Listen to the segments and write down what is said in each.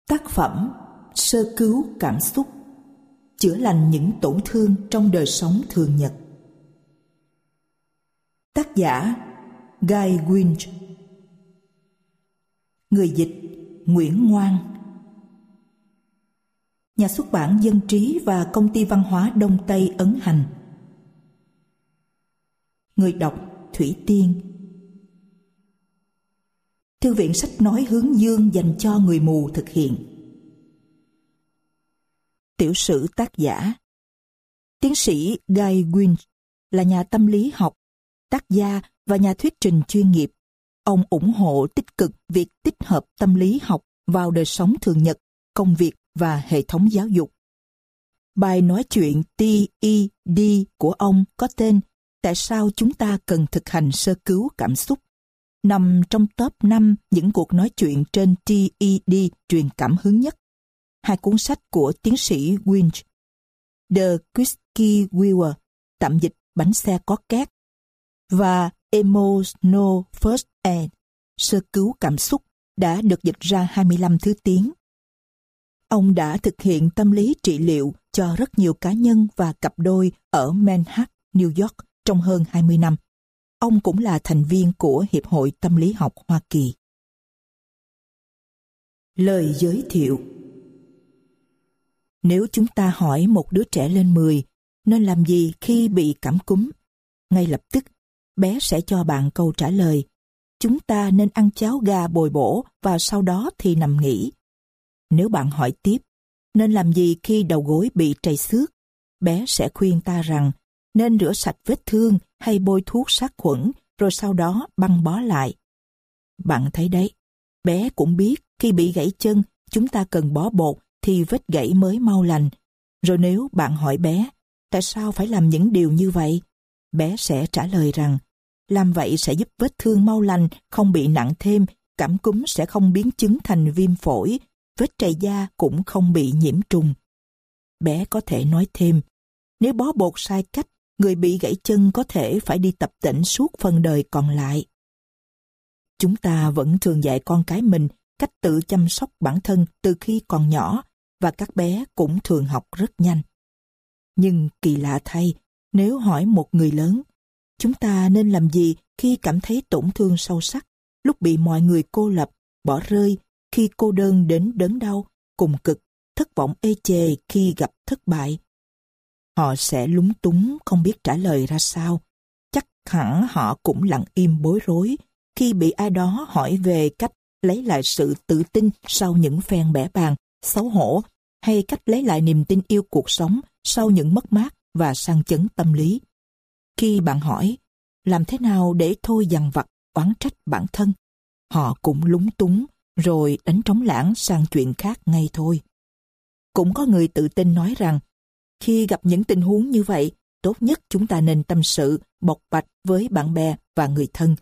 Tác phẩm Sơ cứu cảm xúc, chữa lành những tổn thương trong đời sống thường nhật. Tác giả Guy Winch. Người dịch Nguyễn Ngoan. Nhà xuất bản Dân Trí và Công ty Văn hóa Đông Tây ấn hành. Người đọc Thủy Tiên. Thư viện Sách Nói Hướng Dương dành cho người mù thực hiện. Tiểu sử tác giả. Tiến sĩ Guy Winch là nhà tâm lý học, tác gia và nhà thuyết trình chuyên nghiệp. Ông ủng hộ tích cực việc tích hợp tâm lý học vào đời sống thường nhật, công việc và hệ thống giáo dục. Bài nói chuyện TED của ông có tên Tại sao chúng ta cần thực hành sơ cứu cảm xúc, nằm trong top 5 những cuộc nói chuyện trên TED truyền cảm hứng nhất. Hai cuốn sách của tiến sĩ Winch, The Whiskey Wheel, tạm dịch bánh xe có két, và Emotional First Aid, sơ cứu cảm xúc, đã được dịch ra 25 thứ tiếng. Ông đã thực hiện tâm lý trị liệu cho rất nhiều cá nhân và cặp đôi ở Manhattan, New York trong hơn 20 năm. Ông cũng là thành viên của Hiệp hội Tâm lý học Hoa Kỳ. Lời giới thiệu. Nếu chúng ta hỏi một đứa trẻ lên 10 nên làm gì khi bị cảm cúm, ngay lập tức bé sẽ cho bạn câu trả lời: chúng ta nên ăn cháo gà bồi bổ và sau đó thì nằm nghỉ. Nếu bạn hỏi tiếp, nên làm gì khi đầu gối bị trầy xước, bé sẽ khuyên ta rằng nên rửa sạch vết thương hay bôi thuốc sát khuẩn rồi sau đó băng bó lại. Bạn thấy đấy, bé cũng biết khi bị gãy chân chúng ta cần bó bột thì vết gãy mới mau lành. Rồi nếu bạn hỏi bé, tại sao phải làm những điều như vậy? Bé sẽ trả lời rằng, làm vậy sẽ giúp vết thương mau lành, không bị nặng thêm, cảm cúm sẽ không biến chứng thành viêm phổi, vết trầy da cũng không bị nhiễm trùng. Bé có thể nói thêm, nếu bó bột sai cách, người bị gãy chân có thể phải đi tập tễnh suốt phần đời còn lại. Chúng ta vẫn thường dạy con cái mình cách tự chăm sóc bản thân từ khi còn nhỏ, và các bé cũng thường học rất nhanh. Nhưng kỳ lạ thay, nếu hỏi một người lớn, chúng ta nên làm gì khi cảm thấy tổn thương sâu sắc, lúc bị mọi người cô lập, bỏ rơi, khi cô đơn đến đớn đau, cùng cực, thất vọng ê chề khi gặp thất bại? Họ sẽ lúng túng không biết trả lời ra sao. Chắc hẳn họ cũng lặng im bối rối khi bị ai đó hỏi về cách lấy lại sự tự tin sau những phen bẽ bàng, xấu hổ, hay cách lấy lại niềm tin yêu cuộc sống sau những mất mát và sang chấn tâm lý. Khi bạn hỏi, làm thế nào để thôi dằn vặt, oán trách bản thân, họ cũng lúng túng, rồi đánh trống lãng sang chuyện khác ngay thôi. Cũng có người tự tin nói rằng, khi gặp những tình huống như vậy, tốt nhất chúng ta nên tâm sự, bộc bạch với bạn bè và người thân.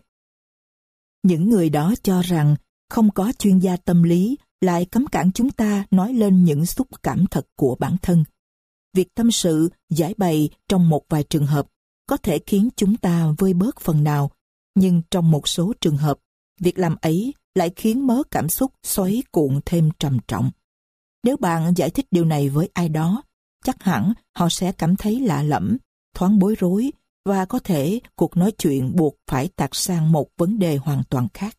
Những người đó cho rằng không có chuyên gia tâm lý lại cấm cản chúng ta nói lên những xúc cảm thật của bản thân. Việc tâm sự, giải bày trong một vài trường hợp có thể khiến chúng ta vơi bớt phần nào, nhưng trong một số trường hợp, việc làm ấy lại khiến mớ cảm xúc xoáy cuộn thêm trầm trọng. Nếu bạn giải thích điều này với ai đó, chắc hẳn họ sẽ cảm thấy lạ lẫm, thoáng bối rối, và có thể cuộc nói chuyện buộc phải tạt sang một vấn đề hoàn toàn khác.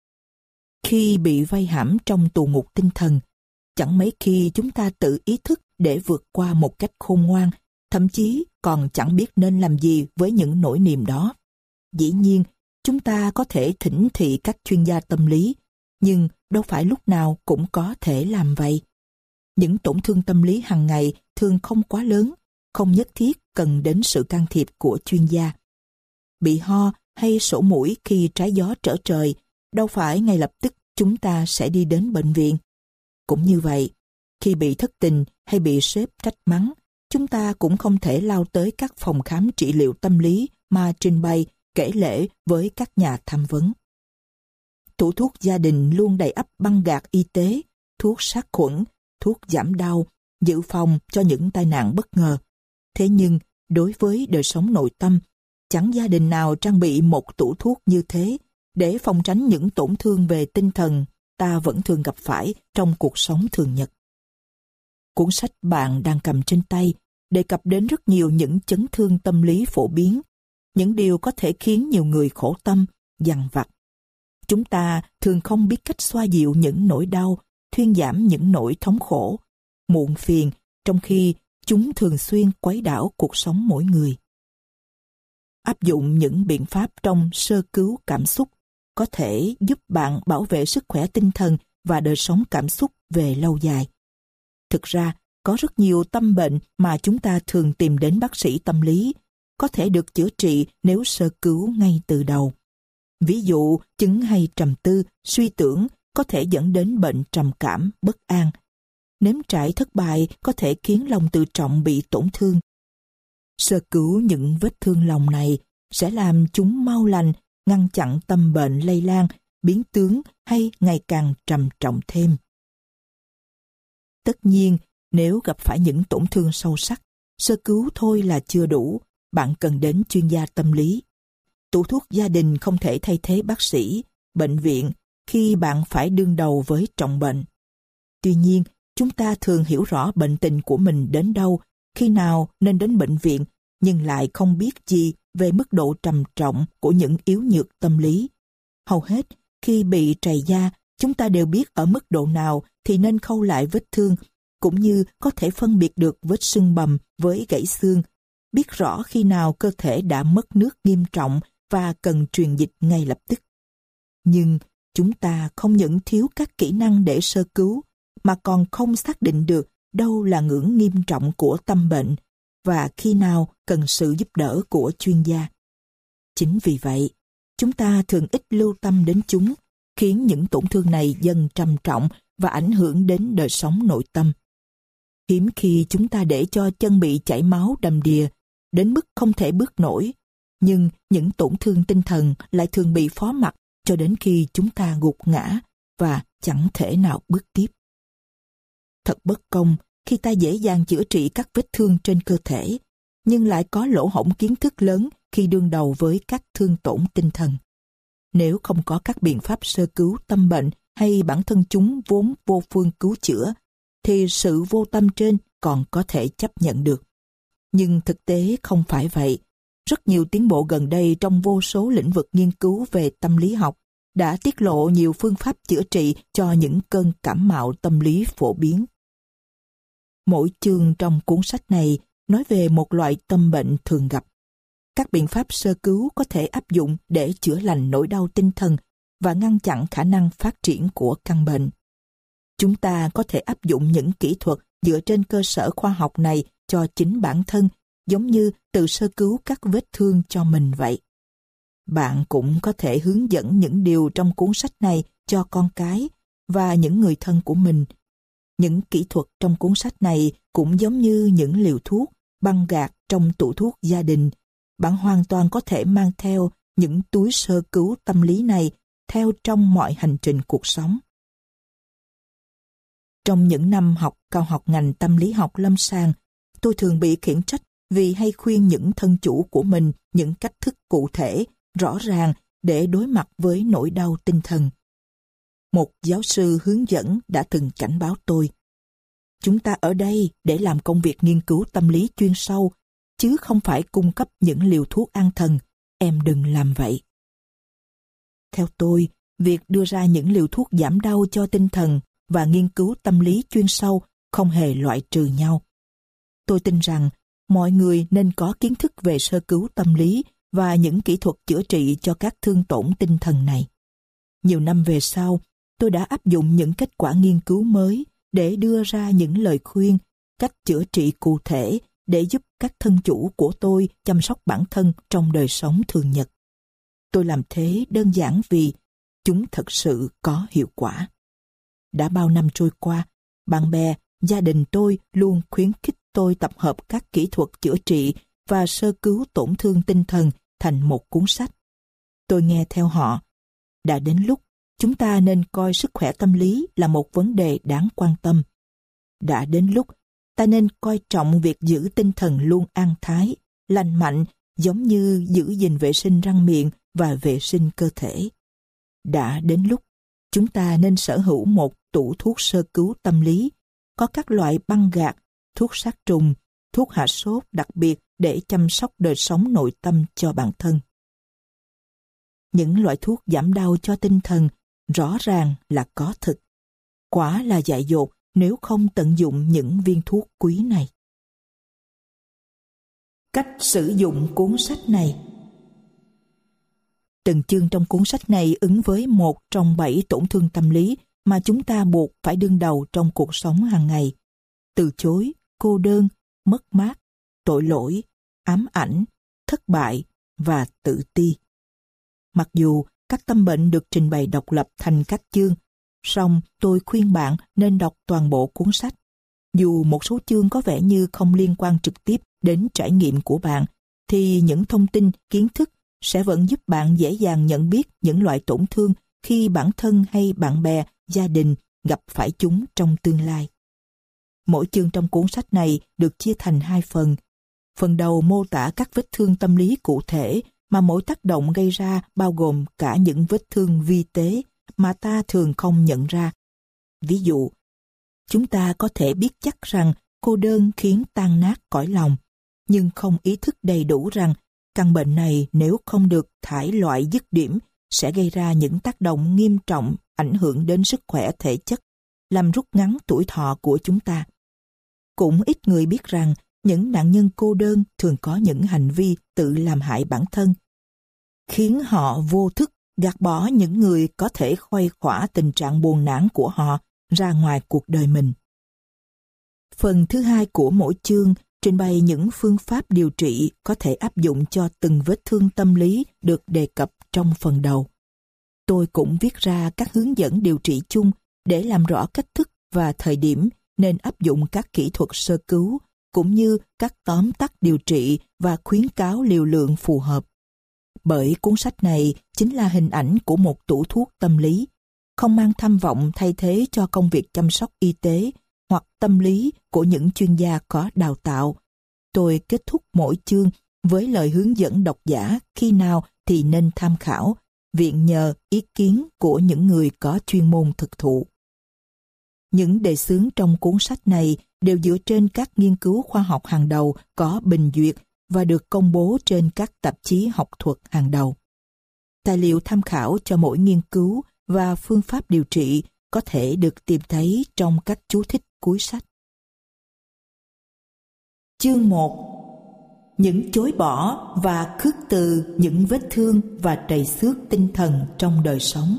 Khi bị vây hãm trong tù ngục tinh thần, chẳng mấy khi chúng ta tự ý thức để vượt qua một cách khôn ngoan, thậm chí còn chẳng biết nên làm gì với những nỗi niềm đó. Dĩ nhiên, chúng ta có thể thỉnh thị các chuyên gia tâm lý, nhưng đâu phải lúc nào cũng có thể làm vậy. Những tổn thương tâm lý hàng ngày thường không quá lớn, không nhất thiết cần đến sự can thiệp của chuyên gia. Bị ho hay sổ mũi khi trái gió trở trời, đâu phải ngay lập tức chúng ta sẽ đi đến bệnh viện. Cũng như vậy, khi bị thất tình hay bị sếp trách mắng, chúng ta cũng không thể lao tới các phòng khám trị liệu tâm lý mà trình bày, kể lể với các nhà tham vấn. Tủ thuốc gia đình luôn đầy ắp băng gạc y tế, thuốc sát khuẩn, thuốc giảm đau, dự phòng cho những tai nạn bất ngờ. Thế nhưng, đối với đời sống nội tâm, chẳng gia đình nào trang bị một tủ thuốc như thế để phòng tránh những tổn thương về tinh thần, ta vẫn thường gặp phải trong cuộc sống thường nhật. Cuốn sách bạn đang cầm trên tay đề cập đến rất nhiều những chấn thương tâm lý phổ biến, những điều có thể khiến nhiều người khổ tâm, dằn vặt. Chúng ta thường không biết cách xoa dịu những nỗi đau, thuyên giảm những nỗi thống khổ, muộn phiền, trong khi chúng thường xuyên quấy đảo cuộc sống mỗi người. Áp dụng những biện pháp trong sơ cứu cảm xúc có thể giúp bạn bảo vệ sức khỏe tinh thần và đời sống cảm xúc về lâu dài. Thực ra, có rất nhiều tâm bệnh mà chúng ta thường tìm đến bác sĩ tâm lý có thể được chữa trị nếu sơ cứu ngay từ đầu. Ví dụ, chứng hay trầm tư, suy tưởng có thể dẫn đến bệnh trầm cảm, bất an. Nếm trải thất bại có thể khiến lòng tự trọng bị tổn thương. Sơ cứu những vết thương lòng này sẽ làm chúng mau lành, ngăn chặn tâm bệnh lây lan, biến tướng hay ngày càng trầm trọng thêm. Tất nhiên, nếu gặp phải những tổn thương sâu sắc, sơ cứu thôi là chưa đủ, bạn cần đến chuyên gia tâm lý. Tủ thuốc gia đình không thể thay thế bác sĩ, bệnh viện khi bạn phải đương đầu với trọng bệnh. Tuy nhiên, chúng ta thường hiểu rõ bệnh tình của mình đến đâu, khi nào nên đến bệnh viện, nhưng lại không biết gì về mức độ trầm trọng của những yếu nhược tâm lý. Hầu hết, khi bị trầy da, chúng ta đều biết ở mức độ nào thì nên khâu lại vết thương, cũng như có thể phân biệt được vết sưng bầm với gãy xương, biết rõ khi nào cơ thể đã mất nước nghiêm trọng và cần truyền dịch ngay lập tức. Nhưng chúng ta không những thiếu các kỹ năng để sơ cứu, mà còn không xác định được đâu là ngưỡng nghiêm trọng của tâm bệnh và khi nào cần sự giúp đỡ của chuyên gia. Chính vì vậy, chúng ta thường ít lưu tâm đến chúng, khiến những tổn thương này dần trầm trọng và ảnh hưởng đến đời sống nội tâm. Hiếm khi chúng ta để cho chân bị chảy máu đầm đìa, đến mức không thể bước nổi, nhưng những tổn thương tinh thần lại thường bị phó mặc cho đến khi chúng ta gục ngã và chẳng thể nào bước tiếp. Thật bất công khi ta dễ dàng chữa trị các vết thương trên cơ thể, nhưng lại có lỗ hổng kiến thức lớn khi đương đầu với các thương tổn tinh thần. Nếu không có các biện pháp sơ cứu tâm bệnh hay bản thân chúng vốn vô phương cứu chữa, thì sự vô tâm trên còn có thể chấp nhận được. Nhưng thực tế không phải vậy. Rất nhiều tiến bộ gần đây trong vô số lĩnh vực nghiên cứu về tâm lý học đã tiết lộ nhiều phương pháp chữa trị cho những cơn cảm mạo tâm lý phổ biến. Mỗi chương trong cuốn sách này nói về một loại tâm bệnh thường gặp. Các biện pháp sơ cứu có thể áp dụng để chữa lành nỗi đau tinh thần và ngăn chặn khả năng phát triển của căn bệnh. Chúng ta có thể áp dụng những kỹ thuật dựa trên cơ sở khoa học này cho chính bản thân, giống như tự sơ cứu các vết thương cho mình vậy. Bạn cũng có thể hướng dẫn những điều trong cuốn sách này cho con cái và những người thân của mình. Những kỹ thuật trong cuốn sách này cũng giống như những liều thuốc, băng gạc trong tủ thuốc gia đình. Bạn hoàn toàn có thể mang theo những túi sơ cứu tâm lý này theo trong mọi hành trình cuộc sống. Trong những năm học cao học ngành tâm lý học lâm sàng, tôi thường bị khiển trách vì hay khuyên những thân chủ của mình những cách thức cụ thể, rõ ràng để đối mặt với nỗi đau tinh thần. Một giáo sư hướng dẫn đã từng cảnh báo tôi: chúng ta ở đây để làm công việc nghiên cứu tâm lý chuyên sâu, chứ không phải cung cấp những liều thuốc an thần. Em đừng làm vậy. Theo tôi, việc đưa ra những liều thuốc giảm đau cho tinh thần và nghiên cứu tâm lý chuyên sâu không hề loại trừ nhau. Tôi tin rằng mọi người nên có kiến thức về sơ cứu tâm lý và những kỹ thuật chữa trị cho các thương tổn tinh thần này. Nhiều năm về sau, tôi đã áp dụng những kết quả nghiên cứu mới để đưa ra những lời khuyên, cách chữa trị cụ thể để giúp các thân chủ của tôi chăm sóc bản thân trong đời sống thường nhật. Tôi làm thế đơn giản vì chúng thật sự có hiệu quả. Đã bao năm trôi qua, bạn bè, gia đình tôi luôn khuyến khích tôi tập hợp các kỹ thuật chữa trị và sơ cứu tổn thương tinh thần thành một cuốn sách. Tôi nghe theo họ. Đã đến lúc chúng ta nên coi sức khỏe tâm lý là một vấn đề đáng quan tâm. Đã đến lúc ta nên coi trọng việc giữ tinh thần luôn an thái, lành mạnh, giống như giữ gìn vệ sinh răng miệng và vệ sinh cơ thể. Đã đến lúc Chúng ta nên sở hữu một tủ thuốc sơ cứu tâm lý, có các loại băng gạc, thuốc sát trùng, thuốc hạ sốt đặc biệt để chăm sóc đời sống nội tâm cho bản thân. Những loại thuốc giảm đau cho tinh thần rõ ràng là có thực. Quả là dại dột nếu không tận dụng những viên thuốc quý này. Cách sử dụng cuốn sách này. Từng chương trong cuốn sách này ứng với một trong 7 tổn thương tâm lý mà chúng ta buộc phải đương đầu trong cuộc sống hàng ngày. Từ chối, cô đơn, mất mát, tội lỗi, ám ảnh, thất bại và tự ti. Mặc dù các tâm bệnh được trình bày độc lập thành các chương, song tôi khuyên bạn nên đọc toàn bộ cuốn sách. Dù một số chương có vẻ như không liên quan trực tiếp đến trải nghiệm của bạn, thì những thông tin, kiến thức sẽ vẫn giúp bạn dễ dàng nhận biết những loại tổn thương khi bản thân hay bạn bè, gia đình gặp phải chúng trong tương lai. Mỗi chương trong cuốn sách này được chia thành 2 phần. Phần đầu mô tả các vết thương tâm lý cụ thể mà mỗi tác động gây ra, bao gồm cả những vết thương vi tế mà ta thường không nhận ra. Ví dụ, chúng ta có thể biết chắc rằng cô đơn khiến tan nát cõi lòng, nhưng không ý thức đầy đủ rằng căn bệnh này nếu không được thải loại dứt điểm sẽ gây ra những tác động nghiêm trọng ảnh hưởng đến sức khỏe thể chất, làm rút ngắn tuổi thọ của chúng ta. Cũng ít người biết rằng những nạn nhân cô đơn thường có những hành vi tự làm hại bản thân, khiến họ vô thức gạt bỏ những người có thể khuây khỏa tình trạng buồn nản của họ ra ngoài cuộc đời mình. Phần thứ 2 của mỗi chương trình bày những phương pháp điều trị có thể áp dụng cho từng vết thương tâm lý được đề cập trong phần đầu. Tôi cũng viết ra các hướng dẫn điều trị chung để làm rõ cách thức và thời điểm nên áp dụng các kỹ thuật sơ cứu, cũng như các tóm tắt điều trị và khuyến cáo liều lượng phù hợp. Bởi cuốn sách này chính là hình ảnh của một tủ thuốc tâm lý, không mang tham vọng thay thế cho công việc chăm sóc y tế hoặc tâm lý của những chuyên gia có đào tạo. Tôi kết thúc mỗi chương với lời hướng dẫn độc giả khi nào thì nên tham khảo, viện nhờ ý kiến của những người có chuyên môn thực thụ. Những đề xướng trong cuốn sách này đều dựa trên các nghiên cứu khoa học hàng đầu có bình duyệt và được công bố trên các tạp chí học thuật hàng đầu. Tài liệu tham khảo cho mỗi nghiên cứu và phương pháp điều trị có thể được tìm thấy trong các chú thích cuối sách. Chương 1. Những chối bỏ và khước từ những vết thương và trầy xước tinh thần trong đời sống.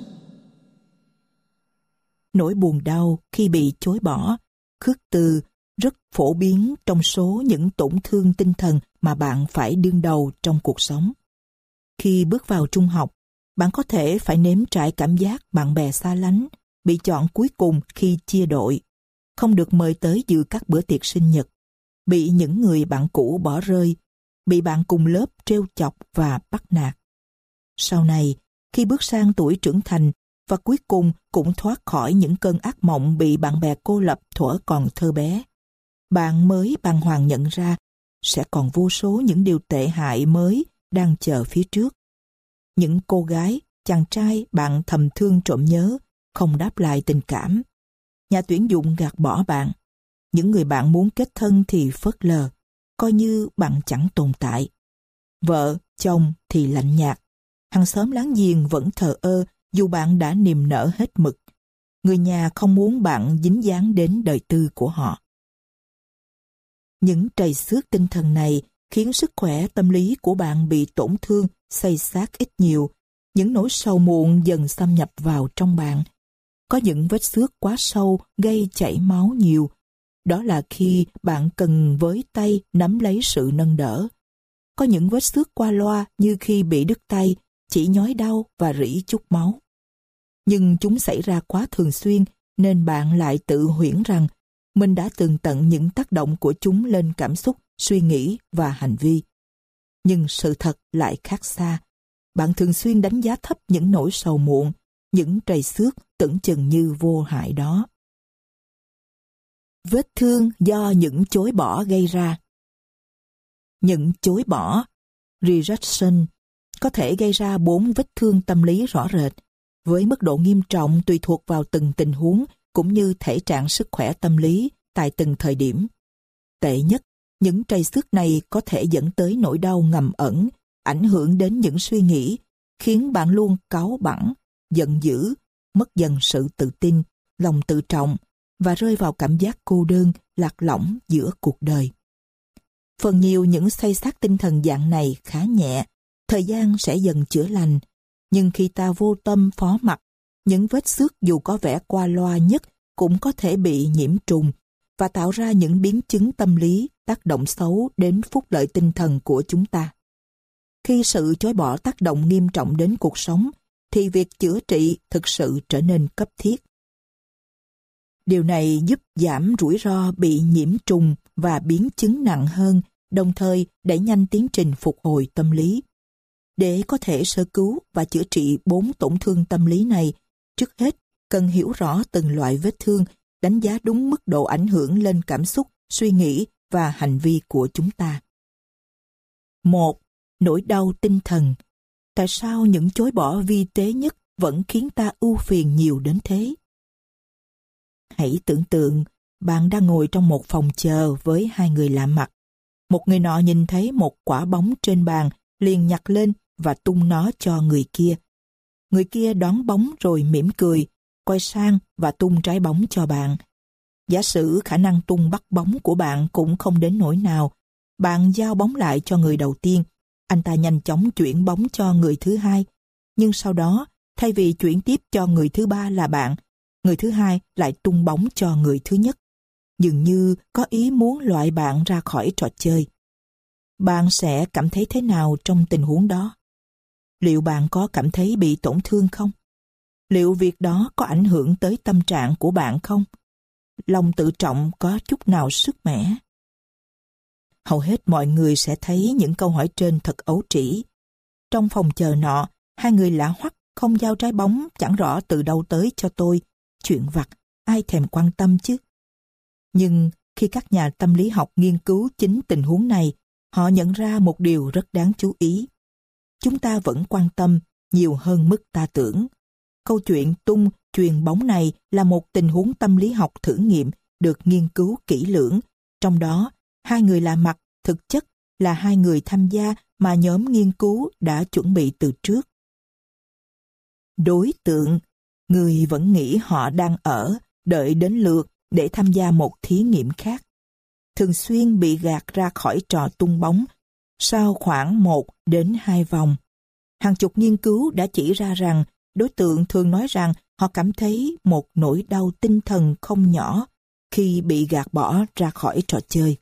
Nỗi buồn đau khi bị chối bỏ, khước từ rất phổ biến trong số những tổn thương tinh thần mà bạn phải đương đầu trong cuộc sống. Khi bước vào trung học, bạn có thể phải nếm trải cảm giác bạn bè xa lánh, bị chọn cuối cùng khi chia đội, không được mời tới dự các bữa tiệc sinh nhật, bị những người bạn cũ bỏ rơi, bị bạn cùng lớp trêu chọc và bắt nạt. Sau này, khi bước sang tuổi trưởng thành và cuối cùng cũng thoát khỏi những cơn ác mộng bị bạn bè cô lập thuở còn thơ bé, bạn mới bàng hoàng nhận ra sẽ còn vô số những điều tệ hại mới đang chờ phía trước. Những cô gái, chàng trai bạn thầm thương trộm nhớ, không đáp lại tình cảm. Nhà tuyển dụng gạt bỏ bạn. Những người bạn muốn kết thân thì phớt lờ, coi như bạn chẳng tồn tại. Vợ, chồng thì lạnh nhạt. Hàng xóm láng giềng vẫn thờ ơ dù bạn đã niềm nở hết mực. Người nhà không muốn bạn dính dáng đến đời tư của họ. Những trầy xước tinh thần này khiến sức khỏe tâm lý của bạn bị tổn thương, xây xát ít nhiều. Những nỗi sầu muộn dần xâm nhập vào trong bạn. Có những vết xước quá sâu gây chảy máu nhiều. Đó là khi bạn cần với tay nắm lấy sự nâng đỡ. Có những vết xước qua loa như khi bị đứt tay, chỉ nhói đau và rỉ chút máu. Nhưng chúng xảy ra quá thường xuyên nên bạn lại tự huyễn rằng mình đã tường tận những tác động của chúng lên cảm xúc, suy nghĩ và hành vi. Nhưng sự thật lại khác xa. Bạn thường xuyên đánh giá thấp những nỗi sầu muộn, những trầy xước tưởng chừng như vô hại đó. Vết thương do những chối bỏ gây ra. Những chối bỏ, rejection, có thể gây ra 4 vết thương tâm lý rõ rệt. với mức độ nghiêm trọng tùy thuộc vào từng tình huống cũng như thể trạng sức khỏe tâm lý tại từng thời điểm. Tệ nhất, những trầy xước này có thể dẫn tới nỗi đau ngầm ẩn, ảnh hưởng đến những suy nghĩ, khiến bạn luôn cáu bẳn, giận dữ, mất dần sự tự tin, lòng tự trọng và rơi vào cảm giác cô đơn, lạc lõng giữa cuộc đời. Phần nhiều những xây xát tinh thần dạng này khá nhẹ, thời gian sẽ dần chữa lành, nhưng khi ta vô tâm phó mặc, những vết xước dù có vẻ qua loa nhất cũng có thể bị nhiễm trùng và tạo ra những biến chứng tâm lý tác động xấu đến phúc lợi tinh thần của chúng ta. Khi sự chối bỏ tác động nghiêm trọng đến cuộc sống, thì việc chữa trị thực sự trở nên cấp thiết. Điều này giúp giảm rủi ro bị nhiễm trùng và biến chứng nặng hơn, đồng thời đẩy nhanh tiến trình phục hồi tâm lý. Để có thể sơ cứu và chữa trị 4 tổn thương tâm lý này, trước hết cần hiểu rõ từng loại vết thương, đánh giá đúng mức độ ảnh hưởng lên cảm xúc, suy nghĩ và hành vi của chúng ta. 1. Nỗi đau tinh thần. Tại sao những chối bỏ vi tế nhất vẫn khiến ta ưu phiền nhiều đến thế? Hãy tưởng tượng bạn đang ngồi trong một phòng chờ với 2 người lạ mặt. Một người nọ nhìn thấy một quả bóng trên bàn, liền nhặt lên và tung nó cho người kia. Người kia đón bóng rồi mỉm cười, quay sang và tung trái bóng cho bạn. Giả sử khả năng tung bắt bóng của bạn cũng không đến nỗi nào, bạn giao bóng lại cho người đầu tiên. Anh ta nhanh chóng chuyển bóng cho người thứ hai, nhưng sau đó, thay vì chuyển tiếp cho người thứ ba là bạn, người thứ hai lại tung bóng cho người thứ nhất, dường như có ý muốn loại bạn ra khỏi trò chơi. Bạn sẽ cảm thấy thế nào trong tình huống đó? Liệu bạn có cảm thấy bị tổn thương không? Liệu việc đó có ảnh hưởng tới tâm trạng của bạn không? Lòng tự trọng có chút nào sức mẻ? Hầu hết mọi người sẽ thấy những câu hỏi trên thật ấu trĩ. Trong phòng chờ nọ, 2 người lạ hoắc không giao trái bóng chẳng rõ từ đâu tới cho tôi. Chuyện vặt, ai thèm quan tâm chứ? Nhưng khi các nhà tâm lý học nghiên cứu chính tình huống này, họ nhận ra một điều rất đáng chú ý. Chúng ta vẫn quan tâm nhiều hơn mức ta tưởng. Câu chuyện tung, chuyền bóng này là một tình huống tâm lý học thử nghiệm được nghiên cứu kỹ lưỡng. Trong đó, 2 người lạ mặt thực chất là 2 người tham gia mà nhóm nghiên cứu đã chuẩn bị từ trước. Đối tượng, người vẫn nghĩ họ đang đợi đến lượt để tham gia một thí nghiệm khác. Thường xuyên bị gạt ra khỏi trò tung bóng sau khoảng 1 đến 2 vòng. Hàng chục nghiên cứu đã chỉ ra rằng đối tượng thường nói rằng họ cảm thấy một nỗi đau tinh thần không nhỏ khi bị gạt bỏ ra khỏi trò chơi.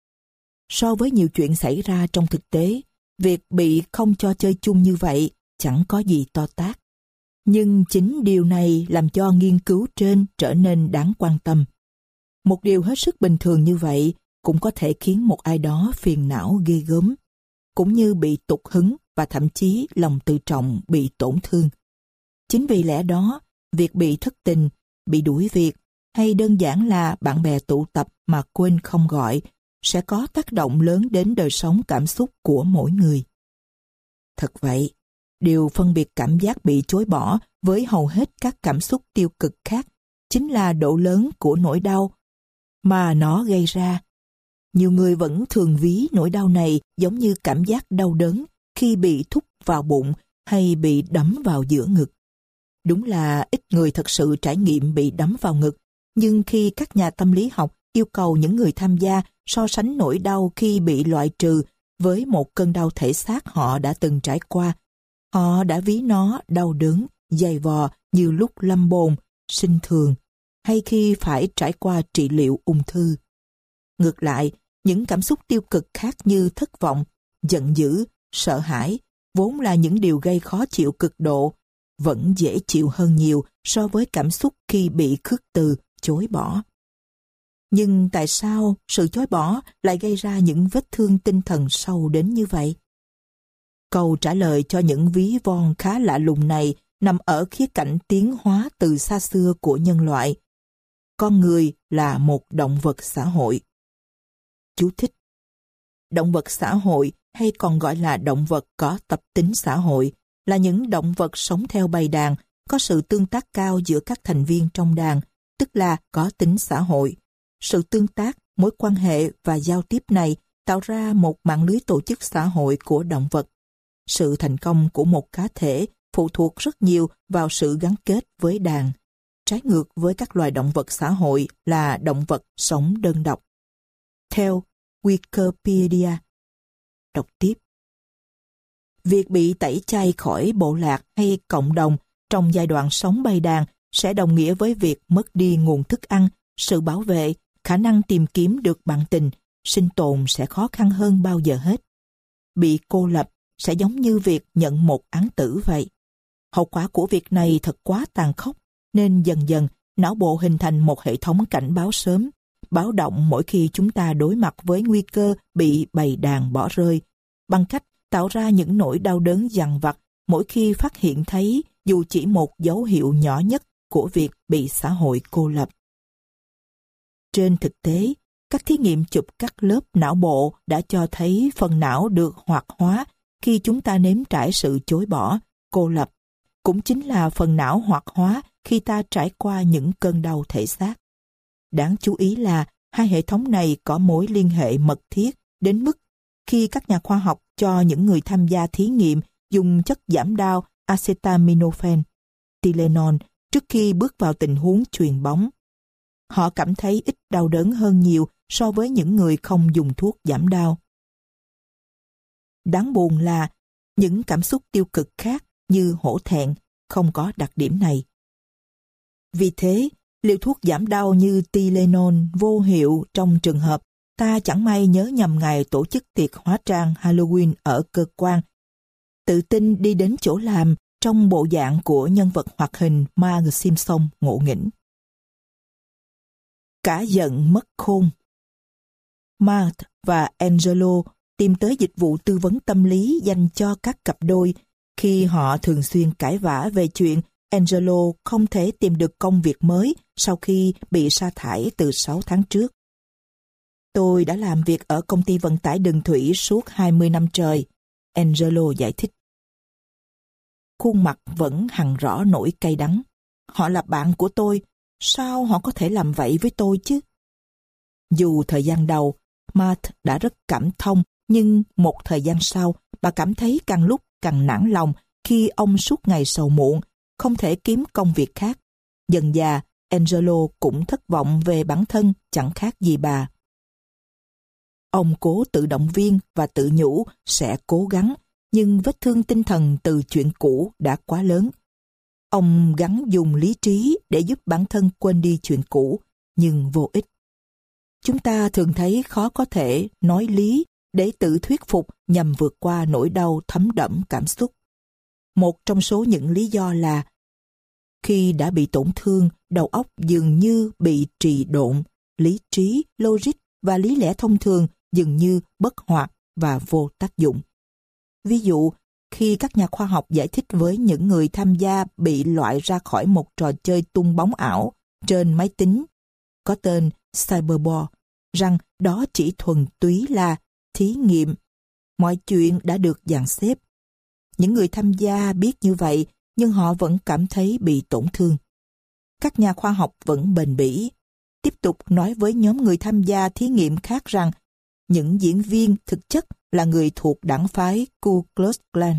So với nhiều chuyện xảy ra trong thực tế, việc bị không cho chơi chung như vậy chẳng có gì to tát. Nhưng chính điều này làm cho nghiên cứu trên trở nên đáng quan tâm. Một điều hết sức bình thường như vậy cũng có thể khiến một ai đó phiền não ghê gớm, cũng như bị tụt hứng và thậm chí lòng tự trọng bị tổn thương. Chính vì lẽ đó, việc bị thất tình, bị đuổi việc hay đơn giản là bạn bè tụ tập mà quên không gọi sẽ có tác động lớn đến đời sống cảm xúc của mỗi người. Thật vậy, điều phân biệt cảm giác bị chối bỏ với hầu hết các cảm xúc tiêu cực khác chính là độ lớn của nỗi đau mà nó gây ra. Nhiều người vẫn thường ví nỗi đau này giống như cảm giác đau đớn khi bị thúc vào bụng hay bị đấm vào giữa ngực. Đúng là ít người thật sự trải nghiệm bị đấm vào ngực, nhưng khi các nhà tâm lý học yêu cầu những người tham gia so sánh nỗi đau khi bị loại trừ với một cơn đau thể xác họ đã từng trải qua, họ đã ví nó đau đớn, dày vò như lúc lâm bồn, sinh thường, hay khi phải trải qua trị liệu ung thư. Ngược lại, những cảm xúc tiêu cực khác như thất vọng, giận dữ, sợ hãi, vốn là những điều gây khó chịu cực độ, vẫn dễ chịu hơn nhiều so với cảm xúc khi bị khước từ, chối bỏ. Nhưng tại sao sự chối bỏ lại gây ra những vết thương tinh thần sâu đến như vậy? Câu trả lời cho những ví von khá lạ lùng này nằm ở khía cạnh tiến hóa từ xa xưa của nhân loại. Con người là một động vật xã hội. Chú thích: động vật xã hội hay còn gọi là động vật có tập tính xã hội là những động vật sống theo bầy đàn có sự tương tác cao giữa các thành viên trong đàn, tức là có tính xã hội. Sự tương tác, mối quan hệ và giao tiếp này tạo ra một mạng lưới tổ chức xã hội của động vật. Sự thành công của một cá thể phụ thuộc rất nhiều vào sự gắn kết với đàn. Trái ngược với các loài động vật xã hội là động vật sống đơn độc. Theo Wikipedia. Đọc tiếp. Việc bị tẩy chay khỏi bộ lạc hay cộng đồng trong giai đoạn sống bầy đàn sẽ đồng nghĩa với việc mất đi nguồn thức ăn, sự bảo vệ, khả năng tìm kiếm được bạn tình, sinh tồn sẽ khó khăn hơn bao giờ hết. Bị cô lập sẽ giống như việc nhận một án tử vậy. Hậu quả của việc này thật quá tàn khốc, nên dần dần não bộ hình thành một hệ thống cảnh báo sớm, báo động mỗi khi chúng ta đối mặt với nguy cơ bị bầy đàn bỏ rơi, bằng cách tạo ra những nỗi đau đớn dằn vặt mỗi khi phát hiện thấy dù chỉ một dấu hiệu nhỏ nhất của việc bị xã hội cô lập. Trên thực tế, các thí nghiệm chụp các lớp não bộ đã cho thấy phần não được hoạt hóa khi chúng ta nếm trải sự chối bỏ, cô lập, cũng chính là phần não hoạt hóa khi ta trải qua những cơn đau thể xác. Đáng chú ý là hai hệ thống này có mối liên hệ mật thiết đến mức khi các nhà khoa học cho những người tham gia thí nghiệm dùng chất giảm đau acetaminophen, Tylenol trước khi bước vào tình huống chuyền bóng. Họ cảm thấy ít đau đớn hơn nhiều so với những người không dùng thuốc giảm đau. Đáng buồn là những cảm xúc tiêu cực khác như hổ thẹn không có đặc điểm này. Vì thế, liều thuốc giảm đau như Tylenol vô hiệu trong trường hợp ta chẳng may nhớ nhầm ngày tổ chức tiệc hóa trang Halloween ở cơ quan, tự tin đi đến chỗ làm trong bộ dạng của nhân vật hoạt hình Marge Simpson ngộ nghĩnh. Cả giận mất khôn. Marge và Angelo tìm tới dịch vụ tư vấn tâm lý dành cho các cặp đôi khi họ thường xuyên cãi vã về chuyện Angelo không thể tìm được công việc mới sau khi bị sa thải từ 6 tháng trước. Tôi đã làm việc ở công ty vận tải đường thủy suốt 20 năm trời, Angelo giải thích. Khuôn mặt vẫn hằn rõ nỗi cay đắng. Họ là bạn của tôi, sao họ có thể làm vậy với tôi chứ? Dù thời gian đầu, Matt đã rất cảm thông, nhưng một thời gian sau, bà cảm thấy càng lúc càng nản lòng khi ông suốt ngày sầu muộn, không thể kiếm công việc khác. Dần dà, Angelo cũng thất vọng về bản thân chẳng khác gì bà. Ông cố tự động viên và tự nhủ sẽ cố gắng, nhưng vết thương tinh thần từ chuyện cũ đã quá lớn. Ông gắng dùng lý trí để giúp bản thân quên đi chuyện cũ, nhưng vô ích. Chúng ta thường thấy khó có thể nói lý để tự thuyết phục nhằm vượt qua nỗi đau thấm đẫm cảm xúc. Một trong số những lý do là khi đã bị tổn thương, đầu óc dường như bị trì độn, lý trí, logic và lý lẽ thông thường dường như bất hoạt và vô tác dụng. Ví dụ, khi các nhà khoa học giải thích với những người tham gia bị loại ra khỏi một trò chơi tung bóng ảo trên máy tính có tên Cyberball, rằng đó chỉ thuần túy là thí nghiệm, mọi chuyện đã được dàn xếp. Những người tham gia biết như vậy, nhưng họ vẫn cảm thấy bị tổn thương. Các nhà khoa học vẫn bền bỉ, tiếp tục nói với nhóm người tham gia thí nghiệm khác rằng những diễn viên thực chất là người thuộc đảng phái Ku Klux Klan.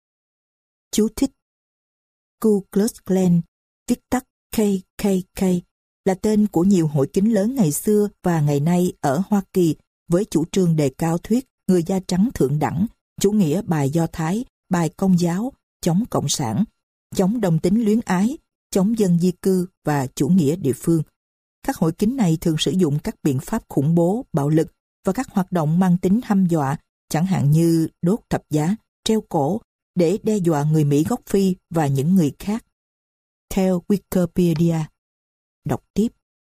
Chú thích: Ku Klux Klan, viết tắt KKK, là tên của nhiều hội kín lớn ngày xưa và ngày nay ở Hoa Kỳ, với chủ trương đề cao thuyết người da trắng thượng đẳng, chủ nghĩa bài Do Thái, bài Công giáo, chống cộng sản, chống đồng tính luyến ái, chống dân di cư và chủ nghĩa địa phương. Các hội kín này thường sử dụng các biện pháp khủng bố, bạo lực và các hoạt động mang tính hăm dọa, chẳng hạn như đốt thập giá, treo cổ, để đe dọa người Mỹ gốc Phi và những người khác. Theo Wikipedia. Đọc tiếp.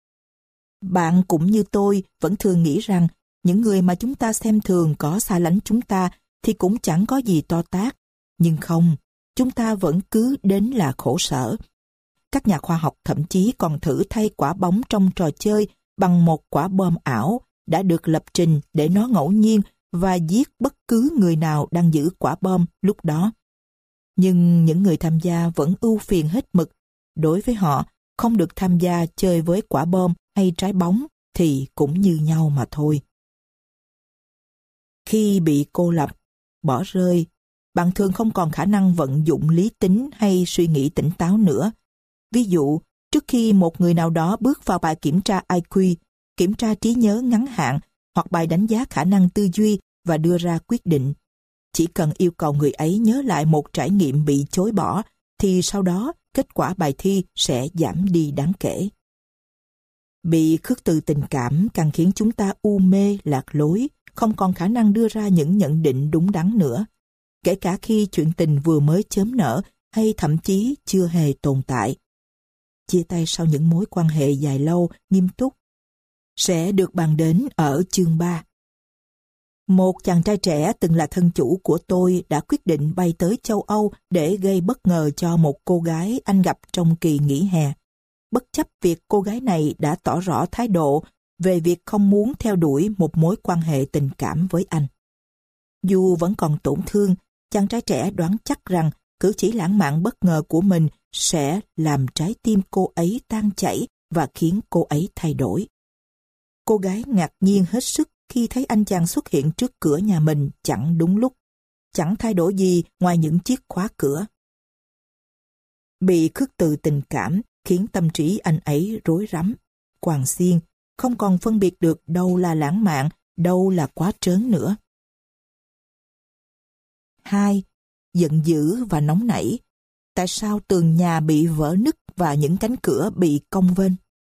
Bạn cũng như tôi vẫn thường nghĩ rằng những người mà chúng ta xem thường có xa lánh chúng ta thì cũng chẳng có gì to tát. Nhưng không, chúng ta vẫn cứ đến là khổ sở. Các nhà khoa học thậm chí còn thử thay quả bóng trong trò chơi bằng một quả bom ảo đã được lập trình để nó ngẫu nhiên và giết bất cứ người nào đang giữ quả bom lúc đó. Nhưng những người tham gia vẫn ưu phiền hết mực. Đối với họ, không được tham gia chơi với quả bom hay trái bóng thì cũng như nhau mà thôi. Khi bị cô lập, bỏ rơi, bạn thường không còn khả năng vận dụng lý tính hay suy nghĩ tỉnh táo nữa. Ví dụ, trước khi một người nào đó bước vào bài kiểm tra IQ, kiểm tra trí nhớ ngắn hạn hoặc bài đánh giá khả năng tư duy và đưa ra quyết định, chỉ cần yêu cầu người ấy nhớ lại một trải nghiệm bị chối bỏ, thì sau đó kết quả bài thi sẽ giảm đi đáng kể. Bị khước từ tình cảm càng khiến chúng ta u mê, lạc lối, không còn khả năng đưa ra những nhận định đúng đắn nữa, kể cả khi chuyện tình vừa mới chớm nở hay thậm chí chưa hề tồn tại. Chia tay sau những mối quan hệ dài lâu, nghiêm túc, sẽ được bàn đến ở chương 3. Một chàng trai trẻ từng là thân chủ của tôi đã quyết định bay tới châu Âu để gây bất ngờ cho một cô gái anh gặp trong kỳ nghỉ hè. Bất chấp việc cô gái này đã tỏ rõ thái độ về việc không muốn theo đuổi một mối quan hệ tình cảm với anh. Dù vẫn còn tổn thương, chàng trai trẻ đoán chắc rằng cử chỉ lãng mạn bất ngờ của mình sẽ làm trái tim cô ấy tan chảy và khiến cô ấy thay đổi. Cô gái ngạc nhiên hết sức khi thấy anh chàng xuất hiện trước cửa nhà mình chẳng đúng lúc, chẳng thay đổi gì ngoài những chiếc khóa cửa. Bị khước từ tình cảm khiến tâm trí anh ấy rối rắm, quàng xiên, không còn phân biệt được đâu là lãng mạn, đâu là quá trớn nữa. 2. Giận dữ và nóng nảy. Tại sao tường nhà bị vỡ nứt và những cánh cửa bị cong vênh?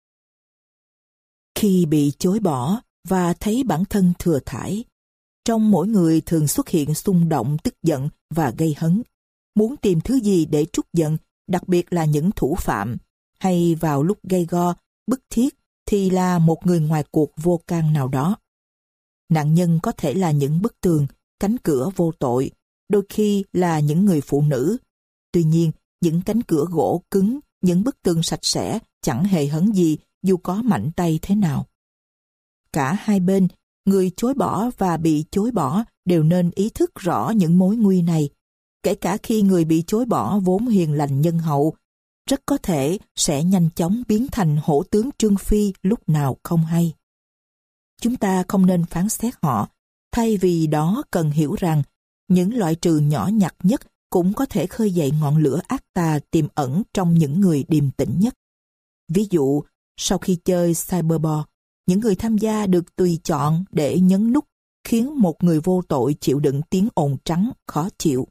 Khi bị chối bỏ và thấy bản thân thừa thãi, trong mỗi người thường xuất hiện xung động tức giận và gây hấn, muốn tìm thứ gì để trút giận, đặc biệt là những thủ phạm, hay vào lúc gay go, bức thiết thì là một người ngoài cuộc vô can nào đó. Nạn nhân có thể là những bức tường, cánh cửa vô tội, đôi khi là những người phụ nữ. Tuy nhiên, những cánh cửa gỗ cứng, những bức tường sạch sẽ chẳng hề hấn gì dù có mạnh tay thế nào. Cả hai bên, người chối bỏ và bị chối bỏ đều nên ý thức rõ những mối nguy này. Kể cả khi người bị chối bỏ vốn hiền lành nhân hậu, rất có thể sẽ nhanh chóng biến thành hổ tướng Trương Phi lúc nào không hay. Chúng ta không nên phán xét họ, thay vì đó cần hiểu rằng những loại trừ nhỏ nhặt nhất cũng có thể khơi dậy ngọn lửa ác tà tiềm ẩn trong những người điềm tĩnh nhất. Ví dụ, sau khi chơi cyberball, những người tham gia được tùy chọn để nhấn nút khiến một người vô tội chịu đựng tiếng ồn trắng khó chịu.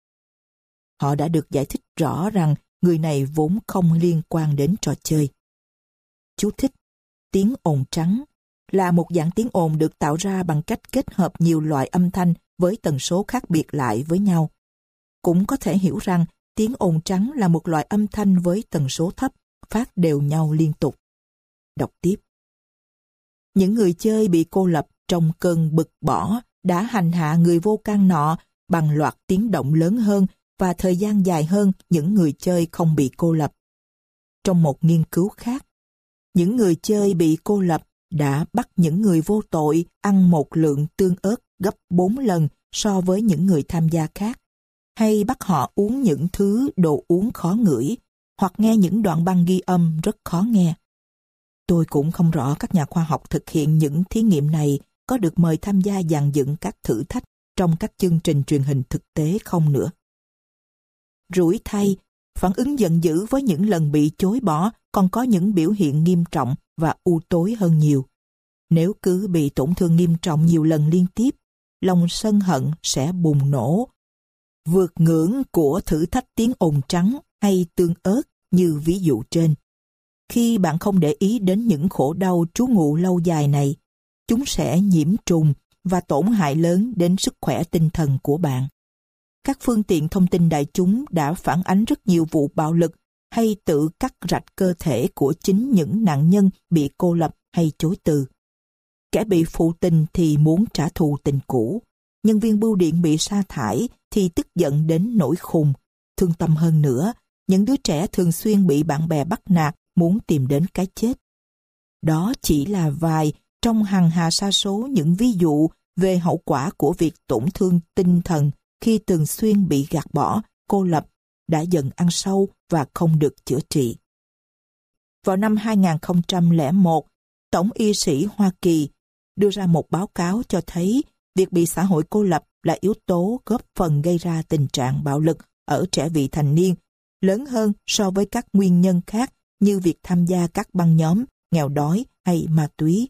Họ đã được giải thích rõ rằng người này vốn không liên quan đến trò chơi. Chú thích: tiếng ồn trắng là một dạng tiếng ồn được tạo ra bằng cách kết hợp nhiều loại âm thanh với tần số khác biệt lại với nhau. Cũng có thể hiểu rằng tiếng ồn trắng là một loại âm thanh với tần số thấp, phát đều nhau liên tục. Đọc tiếp. Những người chơi bị cô lập trong cơn bực bõ đã hành hạ người vô can nọ bằng loạt tiếng động lớn hơn và thời gian dài hơn những người chơi không bị cô lập. Trong một nghiên cứu khác, những người chơi bị cô lập đã bắt những người vô tội ăn một lượng tương ớt gấp 4 lần so với những người tham gia khác, hay bắt họ uống những thứ đồ uống khó ngửi, hoặc nghe những đoạn băng ghi âm rất khó nghe. Tôi cũng không rõ các nhà khoa học thực hiện những thí nghiệm này có được mời tham gia dàn dựng các thử thách trong các chương trình truyền hình thực tế không nữa. Rủi thay, phản ứng giận dữ với những lần bị chối bỏ còn có những biểu hiện nghiêm trọng và u tối hơn nhiều. Nếu cứ bị tổn thương nghiêm trọng nhiều lần liên tiếp, lòng sân hận sẽ bùng nổ, vượt ngưỡng của thử thách tiếng ồn trắng hay tương ớt như ví dụ trên. Khi bạn không để ý đến những khổ đau trú ngụ lâu dài này, chúng sẽ nhiễm trùng và tổn hại lớn đến sức khỏe tinh thần của bạn. Các phương tiện thông tin đại chúng đã phản ánh rất nhiều vụ bạo lực hay tự cắt rạch cơ thể của chính những nạn nhân bị cô lập hay chối từ. Kẻ bị phụ tình thì muốn trả thù tình cũ, nhân viên bưu điện bị sa thải thì tức giận đến nỗi khùng. Thương tâm hơn nữa, những đứa trẻ thường xuyên bị bạn bè bắt nạt muốn tìm đến cái chết. Đó chỉ là vài trong hàng hà sa số những ví dụ về hậu quả của việc tổn thương tinh thần khi thường xuyên bị gạt bỏ cô lập đã dần ăn sâu và không được chữa trị. Vào năm 2001, Tổng y sĩ Hoa Kỳ đưa ra một báo cáo cho thấy việc bị xã hội cô lập là yếu tố góp phần gây ra tình trạng bạo lực ở trẻ vị thành niên, lớn hơn so với các nguyên nhân khác như việc tham gia các băng nhóm, nghèo đói hay ma túy.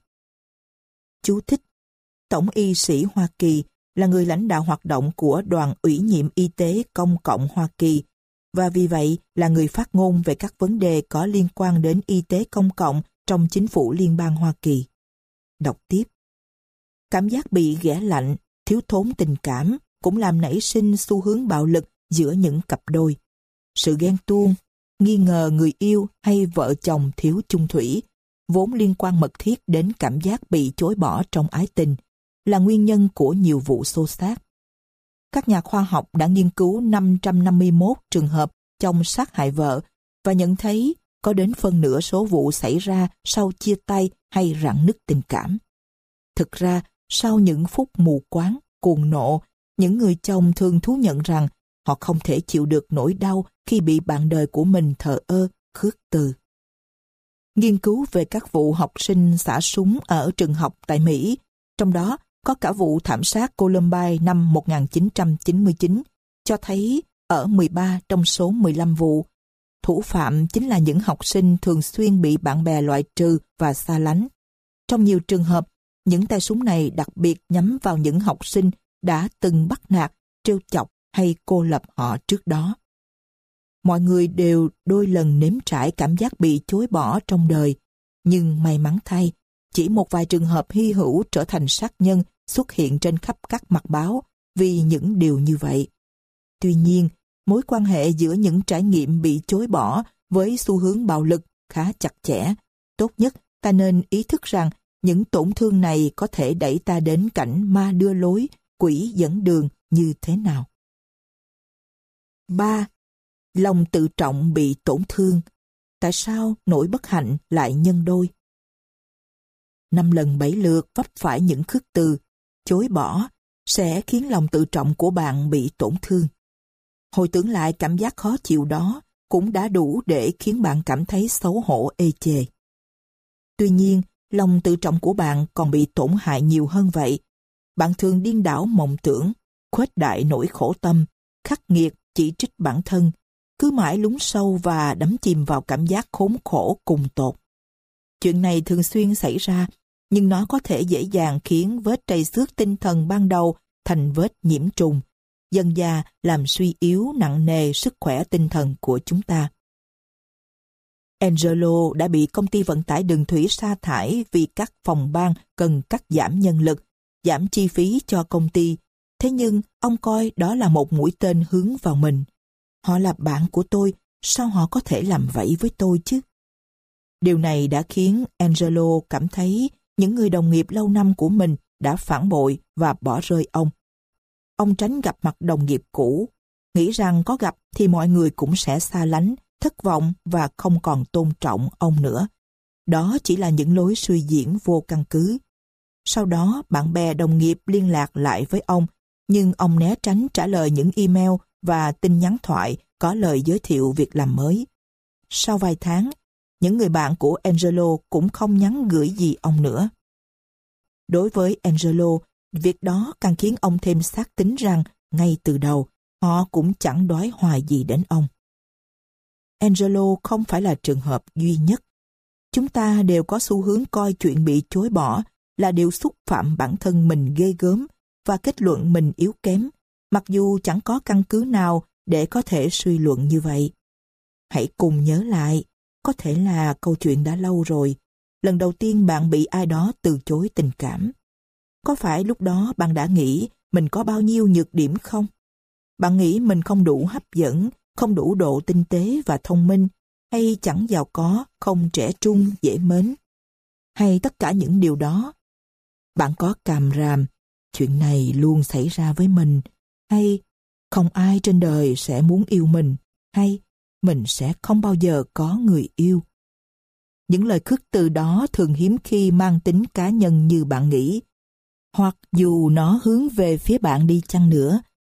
Chú thích: Tổng y sĩ Hoa Kỳ là người lãnh đạo hoạt động của Đoàn ủy nhiệm y tế công cộng Hoa Kỳ và vì vậy là người phát ngôn về các vấn đề có liên quan đến y tế công cộng trong chính phủ liên bang Hoa Kỳ. Đọc tiếp. Cảm giác bị ghẻ lạnh, thiếu thốn tình cảm cũng làm nảy sinh xu hướng bạo lực giữa những cặp đôi. Sự ghen tuông, nghi ngờ người yêu hay vợ chồng thiếu chung thủy, vốn liên quan mật thiết đến cảm giác bị chối bỏ trong ái tình, là nguyên nhân của nhiều vụ xô xát. Các nhà khoa học đã nghiên cứu 551 trường hợp chồng sát hại vợ và nhận thấy có đến phân nửa số vụ xảy ra sau chia tay hay rạn nứt tình cảm. Thực ra, sau những phút mù quáng, cuồng nộ, những người chồng thường thú nhận rằng họ không thể chịu được nỗi đau khi bị bạn đời của mình thờ ơ, khước từ. Nghiên cứu về các vụ học sinh xả súng ở trường học tại Mỹ, trong đó có cả vụ thảm sát Columbine năm 1999, cho thấy ở 13 trong số 15 vụ, thủ phạm chính là những học sinh thường xuyên bị bạn bè loại trừ và xa lánh. Trong nhiều trường hợp, những tay súng này đặc biệt nhắm vào những học sinh đã từng bắt nạt, trêu chọc hay cô lập họ trước đó. Mọi người đều đôi lần nếm trải cảm giác bị chối bỏ trong đời, nhưng may mắn thay, chỉ một vài trường hợp hy hữu trở thành sát nhân xuất hiện trên khắp các mặt báo vì những điều như vậy. Tuy nhiên, mối quan hệ giữa những trải nghiệm bị chối bỏ với xu hướng bạo lực khá chặt chẽ. Tốt nhất, ta nên ý thức rằng những tổn thương này có thể đẩy ta đến cảnh ma đưa lối, quỷ dẫn đường như thế nào. 3. Lòng tự trọng bị tổn thương. Tại sao nỗi bất hạnh lại nhân đôi? 5 lần 7 lượt vấp phải những khước từ, chối bỏ sẽ khiến lòng tự trọng của bạn bị tổn thương. Hồi tưởng lại cảm giác khó chịu đó cũng đã đủ để khiến bạn cảm thấy xấu hổ ê chề. Tuy nhiên, lòng tự trọng của bạn còn bị tổn hại nhiều hơn vậy. Bạn thường điên đảo mộng tưởng, khuếch đại nỗi khổ tâm, khắc nghiệt chỉ trích bản thân, cứ mãi lún sâu và đắm chìm vào cảm giác khốn khổ cùng tột. Chuyện này thường xuyên xảy ra, nhưng nó có thể dễ dàng khiến vết trầy xước tinh thần ban đầu thành vết nhiễm trùng, dần dà làm suy yếu nặng nề sức khỏe tinh thần của chúng ta. Angelo đã bị công ty vận tải đường thủy sa thải vì các phòng ban cần cắt giảm nhân lực, giảm chi phí cho công ty. Thế nhưng ông coi đó là một mũi tên hướng vào mình. Họ là bạn của tôi, sao họ có thể làm vậy với tôi chứ? Điều này đã khiến Angelo cảm thấy những người đồng nghiệp lâu năm của mình đã phản bội và bỏ rơi ông. Ông tránh gặp mặt đồng nghiệp cũ, nghĩ rằng có gặp thì mọi người cũng sẽ xa lánh, thất vọng và không còn tôn trọng ông nữa. Đó chỉ là những lối suy diễn vô căn cứ. Sau đó, bạn bè đồng nghiệp liên lạc lại với ông, nhưng ông né tránh trả lời những email và tin nhắn thoại có lời giới thiệu việc làm mới. Sau vài tháng, những người bạn của Angelo cũng không nhắn gửi gì ông nữa. Đối với Angelo, việc đó càng khiến ông thêm xác tín rằng ngay từ đầu họ cũng chẳng đói hoài gì đến ông. Angelo không phải là trường hợp duy nhất. Chúng ta đều có xu hướng coi chuyện bị chối bỏ là điều xúc phạm bản thân mình ghê gớm và kết luận mình yếu kém, mặc dù chẳng có căn cứ nào để có thể suy luận như vậy. Hãy cùng nhớ lại, có thể là câu chuyện đã lâu rồi, lần đầu tiên bạn bị ai đó từ chối tình cảm. Có phải lúc đó bạn đã nghĩ mình có bao nhiêu nhược điểm không? Bạn nghĩ mình không đủ hấp dẫn, không đủ độ tinh tế và thông minh, hay chẳng giàu có, không trẻ trung, dễ mến? Hay tất cả những điều đó? Bạn có càm ràm, chuyện này luôn xảy ra với mình, hay không ai trên đời sẽ muốn yêu mình, hay mình sẽ không bao giờ có người yêu? Những lời khước từ đó thường hiếm khi mang tính cá nhân như bạn nghĩ, hoặc dù nó hướng về phía bạn đi chăng nữa,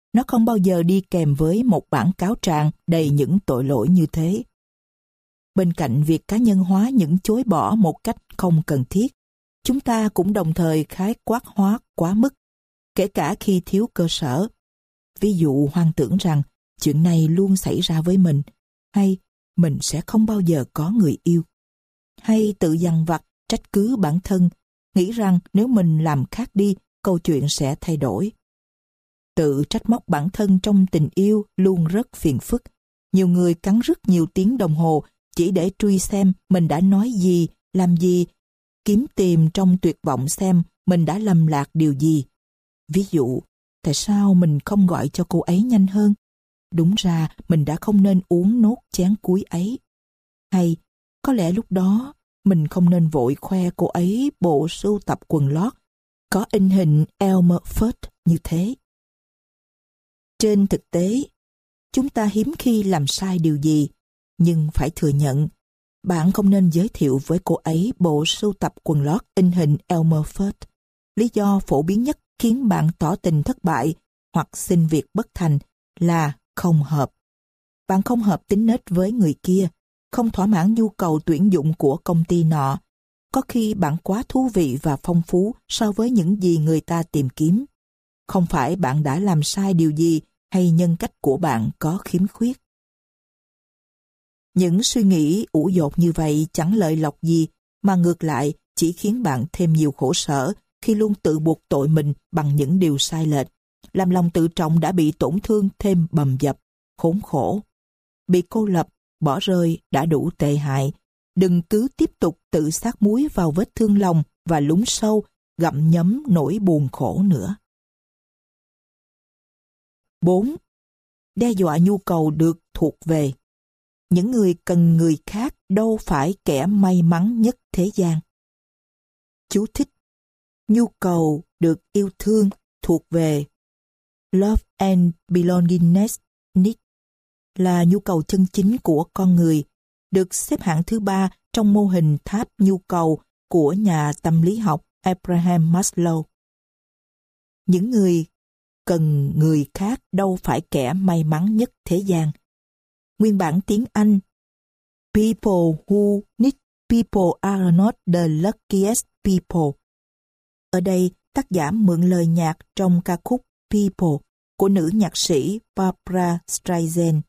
nó không bao giờ đi kèm với một bản cáo trạng đầy những tội lỗi như thế. Bên cạnh việc cá nhân hóa những chối bỏ một cách không cần thiết, chúng ta cũng đồng thời khái quát hóa quá mức, kể cả khi thiếu cơ sở. Ví dụ hoang tưởng rằng chuyện này luôn xảy ra với mình, hay mình sẽ không bao giờ có người yêu. Hay tự dằn vặt, trách cứ bản thân, nghĩ rằng nếu mình làm khác đi, câu chuyện sẽ thay đổi. Tự trách móc bản thân trong tình yêu luôn rất phiền phức. Nhiều người cắn rứt nhiều tiếng đồng hồ chỉ để truy xem mình đã nói gì, làm gì, kiếm tìm trong tuyệt vọng xem mình đã lầm lạc điều gì. Ví dụ, tại sao mình không gọi cho cô ấy nhanh hơn? Đúng ra mình đã không nên uống nốt chén cuối ấy. Hay, có lẽ lúc đó mình không nên vội khoe cô ấy bộ sưu tập quần lót có in hình Elmer Fudd như thế. Trên thực tế, chúng ta hiếm khi làm sai điều gì, nhưng phải thừa nhận, bạn không nên giới thiệu với cô ấy bộ sưu tập quần lót in hình Elmer Fudd. Lý do phổ biến nhất khiến bạn tỏ tình thất bại hoặc xin việc bất thành là không hợp. Bạn không hợp tính nết với người kia, không thỏa mãn nhu cầu tuyển dụng của công ty nọ. Có khi bạn quá thú vị và phong phú so với những gì người ta tìm kiếm. Không phải bạn đã làm sai điều gì hay nhân cách của bạn có khiếm khuyết. Những suy nghĩ ủ dột như vậy chẳng lợi lộc gì, mà ngược lại chỉ khiến bạn thêm nhiều khổ sở khi luôn tự buộc tội mình bằng những điều sai lệch, làm lòng tự trọng đã bị tổn thương thêm bầm dập, khốn khổ. Bị cô lập, bỏ rơi đã đủ tệ hại. Đừng cứ tiếp tục tự xát muối vào vết thương lòng và lún sâu, gặm nhấm nỗi buồn khổ nữa. 4. Đe dọa nhu cầu được thuộc về. Những người cần người khác đâu phải kẻ may mắn nhất thế gian. Chú thích: nhu cầu được yêu thương, thuộc về, love and belongingness need, là nhu cầu chân chính của con người, được xếp hạng thứ 3 trong mô hình tháp nhu cầu của nhà tâm lý học Abraham Maslow. Những người cần người khác đâu phải kẻ may mắn nhất thế gian. Nguyên bản tiếng Anh: People who need people are not the luckiest people. Ở đây, tác giả mượn lời nhạc trong ca khúc People của nữ nhạc sĩ Barbra Streisand.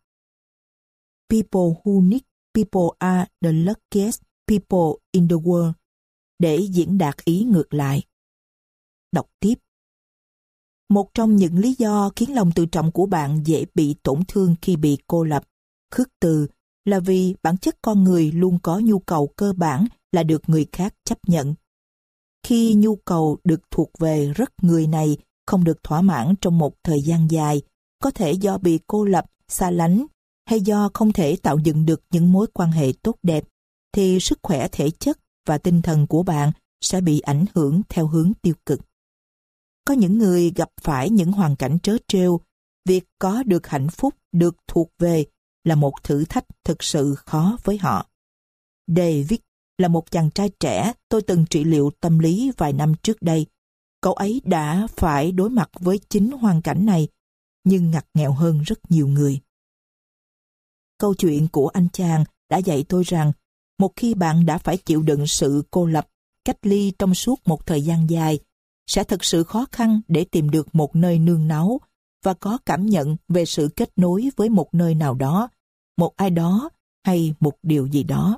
People who need people are the luckiest people in the world, để diễn đạt ý ngược lại. Đọc tiếp. Một trong những lý do khiến lòng tự trọng của bạn dễ bị tổn thương khi bị cô lập, khước từ, là vì bản chất con người luôn có nhu cầu cơ bản là được người khác chấp nhận. Khi nhu cầu được thuộc về rất người này không được thỏa mãn trong một thời gian dài, có thể do bị cô lập, xa lánh, hay do không thể tạo dựng được những mối quan hệ tốt đẹp, thì sức khỏe thể chất và tinh thần của bạn sẽ bị ảnh hưởng theo hướng tiêu cực. Có những người gặp phải những hoàn cảnh trớ trêu, việc có được hạnh phúc, được thuộc về là một thử thách thực sự khó với họ. David là một chàng trai trẻ tôi từng trị liệu tâm lý vài năm trước đây. Cậu ấy đã phải đối mặt với chính hoàn cảnh này, nhưng ngặt nghèo hơn rất nhiều người. Câu chuyện của anh chàng đã dạy tôi rằng, một khi bạn đã phải chịu đựng sự cô lập, cách ly trong suốt một thời gian dài, sẽ thực sự khó khăn để tìm được một nơi nương náu và có cảm nhận về sự kết nối với một nơi nào đó, một ai đó hay một điều gì đó.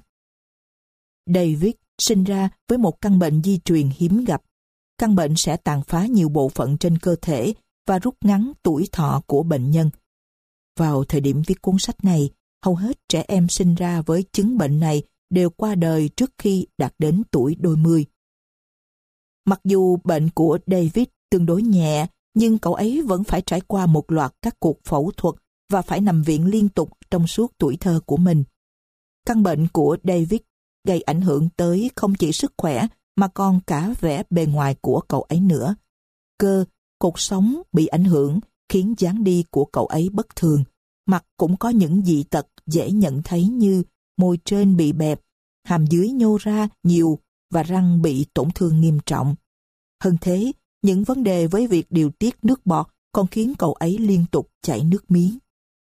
David sinh ra với một căn bệnh di truyền hiếm gặp. Căn bệnh sẽ tàn phá nhiều bộ phận trên cơ thể và rút ngắn tuổi thọ của bệnh nhân. Vào thời điểm viết cuốn sách này, hầu hết trẻ em sinh ra với chứng bệnh này đều qua đời trước khi đạt đến tuổi đôi mươi. Mặc dù bệnh của David tương đối nhẹ, nhưng cậu ấy vẫn phải trải qua một loạt các cuộc phẫu thuật và phải nằm viện liên tục trong suốt tuổi thơ của mình. Căn bệnh của David gây ảnh hưởng tới không chỉ sức khỏe mà còn cả vẻ bề ngoài của cậu ấy nữa. Cơ, cột sống bị ảnh hưởng khiến dáng đi của cậu ấy bất thường. Mặt cũng có những dị tật dễ nhận thấy như môi trên bị bẹp, hàm dưới nhô ra nhiều và răng bị tổn thương nghiêm trọng. Hơn thế, những vấn đề với việc điều tiết nước bọt còn khiến cậu ấy liên tục chảy nước miếng.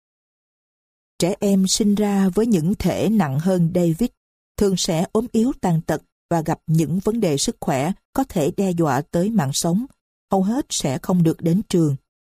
Trẻ em sinh ra với những thể nặng hơn David thường sẽ ốm yếu tàn tật và gặp những vấn đề sức khỏe có thể đe dọa tới mạng sống, hầu hết sẽ không được đến trường.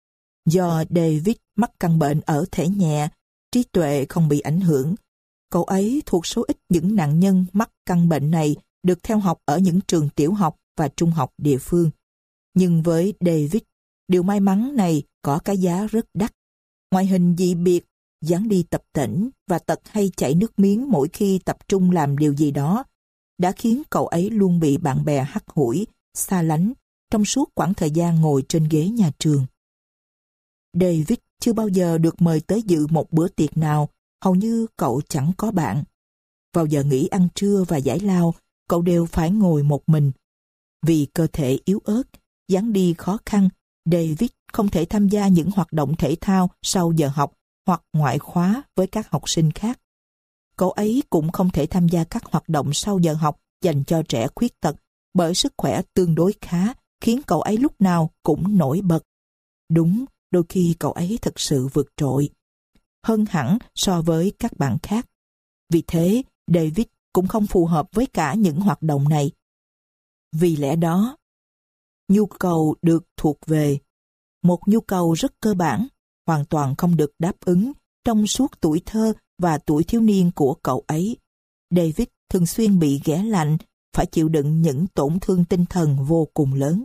Do David mắc căn bệnh ở thể nhẹ, trí tuệ không bị ảnh hưởng, cậu ấy thuộc số ít những nạn nhân mắc căn bệnh này được theo học ở những trường tiểu học và trung học địa phương. Nhưng với David, điều may mắn này có cái giá rất đắt. Ngoại hình dị biệt, dáng đi tập tễnh và tật hay chảy nước miếng mỗi khi tập trung làm điều gì đó đã khiến cậu ấy luôn bị bạn bè hắt hủi, xa lánh trong suốt quãng thời gian ngồi trên ghế nhà trường. David chưa bao giờ được mời tới dự một bữa tiệc nào, hầu như cậu chẳng có bạn. Vào giờ nghỉ ăn trưa và giải lao, cậu đều phải ngồi một mình. Vì cơ thể yếu ớt, dáng đi khó khăn, David không thể tham gia những hoạt động thể thao sau giờ học hoặc ngoại khóa với các học sinh khác. Cậu ấy cũng không thể tham gia các hoạt động sau giờ học dành cho trẻ khuyết tật bởi sức khỏe tương đối khá khiến cậu ấy lúc nào cũng nổi bật. Đúng, đôi khi cậu ấy thực sự vượt trội, hơn hẳn so với các bạn khác. Vì thế, David cũng không phù hợp với cả những hoạt động này. Vì lẽ đó, nhu cầu được thuộc về, một nhu cầu rất cơ bản, hoàn toàn không được đáp ứng trong suốt tuổi thơ và tuổi thiếu niên của cậu ấy. David thường xuyên bị ghẻ lạnh, phải chịu đựng những tổn thương tinh thần vô cùng lớn.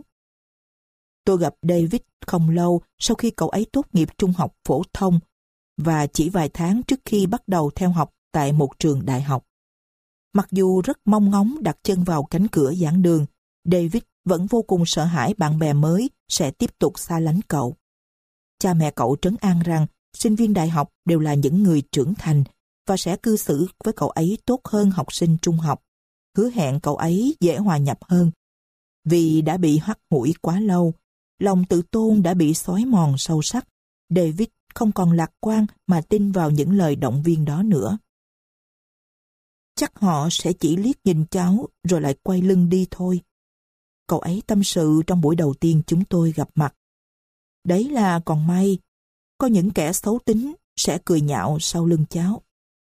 Tôi gặp David không lâu sau khi cậu ấy tốt nghiệp trung học phổ thông và chỉ vài tháng trước khi bắt đầu theo học tại một trường đại học. Mặc dù rất mong ngóng đặt chân vào cánh cửa giảng đường, David vẫn vô cùng sợ hãi bạn bè mới sẽ tiếp tục xa lánh cậu. Cha mẹ cậu trấn an rằng sinh viên đại học đều là những người trưởng thành và sẽ cư xử với cậu ấy tốt hơn học sinh trung học, hứa hẹn cậu ấy dễ hòa nhập hơn. Vì đã bị hắt hủi quá lâu, lòng tự tôn đã bị xói mòn sâu sắc, David không còn lạc quan mà tin vào những lời động viên đó nữa. Chắc họ sẽ chỉ liếc nhìn cháu rồi lại quay lưng đi thôi. Cậu ấy tâm sự trong buổi đầu tiên chúng tôi gặp mặt. Đấy là còn may, có những kẻ xấu tính sẽ cười nhạo sau lưng cháu.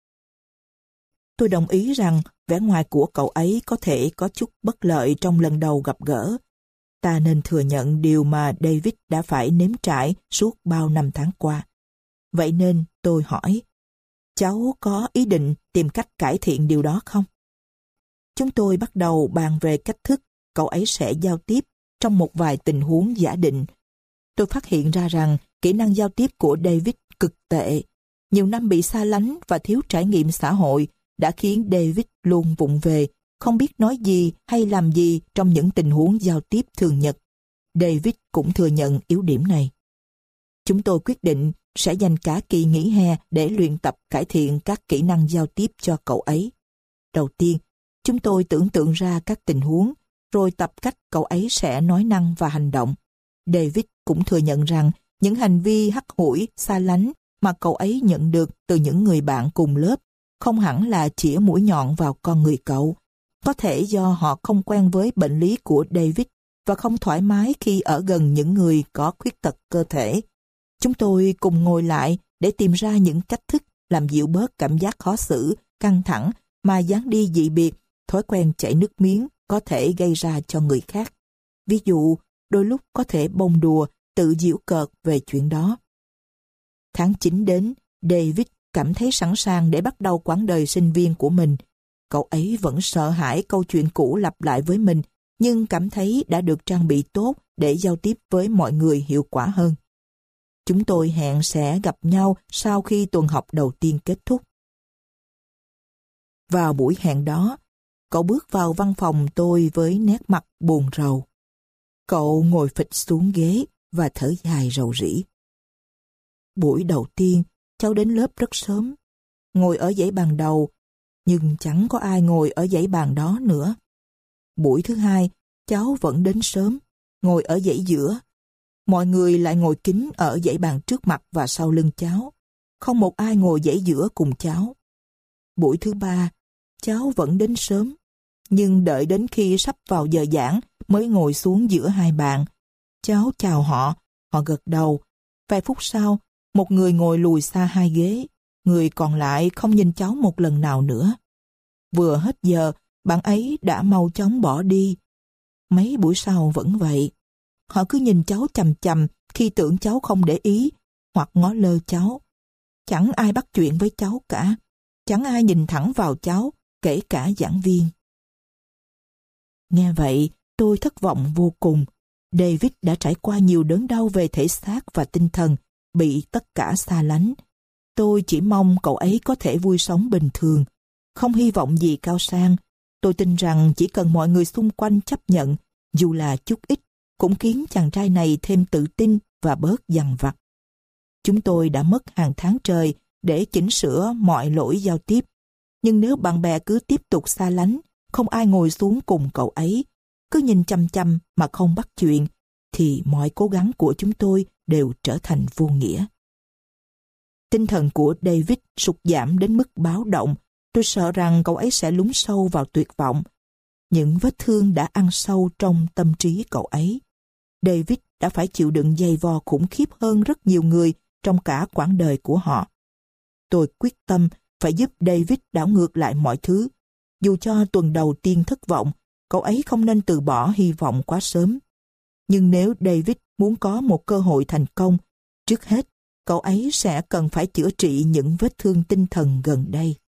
Tôi đồng ý rằng vẻ ngoài của cậu ấy có thể có chút bất lợi trong lần đầu gặp gỡ. Ta nên thừa nhận điều mà David đã phải nếm trải suốt bao năm tháng qua. Vậy nên tôi hỏi, cháu có ý định tìm cách cải thiện điều đó không? Chúng tôi bắt đầu bàn về cách thức cậu ấy sẽ giao tiếp trong một vài tình huống giả định. Tôi phát hiện ra rằng kỹ năng giao tiếp của David cực tệ. Nhiều năm bị xa lánh và thiếu trải nghiệm xã hội đã khiến David luôn vụng về, không biết nói gì hay làm gì trong những tình huống giao tiếp thường nhật. David cũng thừa nhận yếu điểm này. Chúng tôi quyết định sẽ dành cả kỳ nghỉ hè để luyện tập cải thiện các kỹ năng giao tiếp cho cậu ấy. Đầu tiên, chúng tôi tưởng tượng ra các tình huống, rồi tập cách cậu ấy sẽ nói năng và hành động. David cũng thừa nhận rằng những hành vi hắt hủi, xa lánh mà cậu ấy nhận được từ những người bạn cùng lớp không hẳn là chĩa mũi nhọn vào con người cậu. Có thể do họ không quen với bệnh lý của David và không thoải mái khi ở gần những người có khuyết tật cơ thể. Chúng tôi cùng ngồi lại để tìm ra những cách thức làm dịu bớt cảm giác khó xử, căng thẳng mà dáng đi dị biệt, thói quen chảy nước miếng có thể gây ra cho người khác. Ví dụ, đôi lúc có thể bông đùa, tự giễu cợt về chuyện đó. Tháng 9 đến, David cảm thấy sẵn sàng để bắt đầu quãng đời sinh viên của mình. Cậu ấy vẫn sợ hãi câu chuyện cũ lặp lại với mình, nhưng cảm thấy đã được trang bị tốt để giao tiếp với mọi người hiệu quả hơn. Chúng tôi hẹn sẽ gặp nhau sau khi tuần học đầu tiên kết thúc. Vào buổi hẹn đó, cậu bước vào văn phòng tôi với nét mặt buồn rầu. Cậu ngồi phịch xuống ghế và thở dài rầu rĩ. Buổi đầu tiên, cháu đến lớp rất sớm, ngồi ở dãy bàn đầu, nhưng chẳng có ai ngồi ở dãy bàn đó nữa. Buổi thứ hai, cháu vẫn đến sớm, ngồi ở dãy giữa. Mọi người lại ngồi kín ở dãy bàn trước mặt và sau lưng cháu. Không một ai ngồi dãy giữa cùng cháu. Buổi thứ ba, cháu vẫn đến sớm, nhưng đợi đến khi sắp vào giờ giảng mới ngồi xuống giữa hai bàn. Cháu chào họ, họ gật đầu, Vài phút sau, một người ngồi lùi xa 2 ghế, người còn lại không nhìn cháu một lần nào nữa. Vừa hết giờ, bạn ấy đã mau chóng bỏ đi. Mấy buổi sau vẫn vậy. Họ cứ nhìn cháu chằm chằm khi tưởng cháu không để ý, hoặc ngó lơ cháu. Chẳng ai bắt chuyện với cháu cả. Chẳng ai nhìn thẳng vào cháu, kể cả giảng viên. Nghe vậy, tôi thất vọng vô cùng. David đã trải qua nhiều đớn đau về thể xác và tinh thần, bị tất cả xa lánh. Tôi chỉ mong cậu ấy có thể vui sống bình thường, không hy vọng gì cao sang. Tôi tin rằng chỉ cần mọi người xung quanh chấp nhận, dù là chút ít, cũng khiến chàng trai này thêm tự tin và bớt dằn vặt. Chúng tôi đã mất hàng tháng trời để chỉnh sửa mọi lỗi giao tiếp. Nhưng nếu bạn bè cứ tiếp tục xa lánh, không ai ngồi xuống cùng cậu ấy, cứ nhìn chăm chăm mà không bắt chuyện, thì mọi cố gắng của chúng tôi đều trở thành vô nghĩa. Tinh thần của David sụt giảm đến mức báo động. Tôi sợ rằng cậu ấy sẽ lún sâu vào tuyệt vọng. Những vết thương đã ăn sâu trong tâm trí cậu ấy. David đã phải chịu đựng dày vò khủng khiếp hơn rất nhiều người trong cả quãng đời của họ. Tôi quyết tâm phải giúp David đảo ngược lại mọi thứ. Dù cho tuần đầu tiên thất vọng, cậu ấy không nên từ bỏ hy vọng quá sớm. Nhưng nếu David muốn có một cơ hội thành công, trước hết, cậu ấy sẽ cần phải chữa trị những vết thương tinh thần gần đây.